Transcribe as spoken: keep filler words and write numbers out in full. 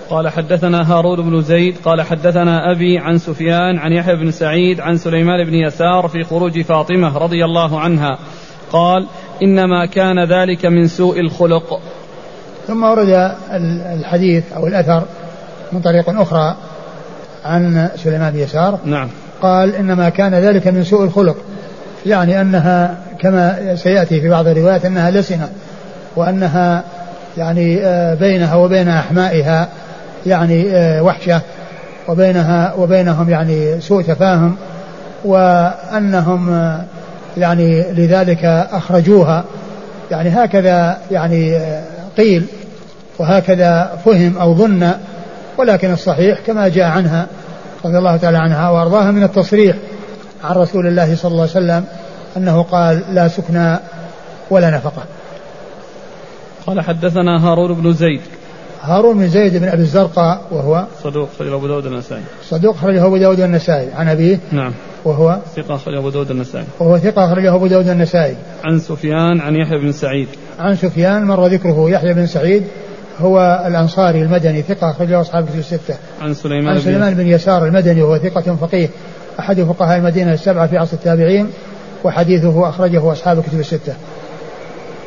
قال حدثنا هارون بن زيد قال حدثنا أبي عن سفيان عن يحيى بن سعيد عن سليمان بن يسار في خروج فاطمة رضي الله عنها قال إنما كان ذلك من سوء الخلق. ثم ورد الحديث أو الأثر من طريق أخرى عن سليمان بن يسار. نعم. قال إنما كان ذلك من سوء الخلق، يعني أنها كما سيأتي في بعض الروايات أنها لسنة، وأنها يعني بينها وبين أحمائها يعني وحشة، وبينها وبينهم يعني سوء تفاهم، وأنهم يعني لذلك أخرجوها، يعني هكذا يعني قيل وهكذا فهم أو ظن، ولكن الصحيح كما جاء عنها رضي الله تعالى عنها وأرضاها من التصريح عن رسول الله صلى الله عليه وسلم أنه قال لا سكنى ولا نفقة. قال حدثنا هارون بن زيد. هارون بن زيد بن أبي الزرقاء وهو صدوق أخرجه أبو داود النسائي. صدوق أخرجه أبو داود النسائي. عن أبيه. نعم. وهو ثقة أخرجه أبو داود النسائي. وهو ثقة أخرجه أبو داود النسائي. عن سفيان عن يحيى بن سعيد. عن سفيان مر ذكره. يحيى بن سعيد هو الأنصاري المدني ثقة أخرجه أصحاب الكتب الستة. عن سليمان, عن سليمان بن يسار المدني وهو ثقة فقيه أحد فقهاء المدينة السبعة في عصر التابعين، وحديثه أخرجه أصحاب الكتب الستة.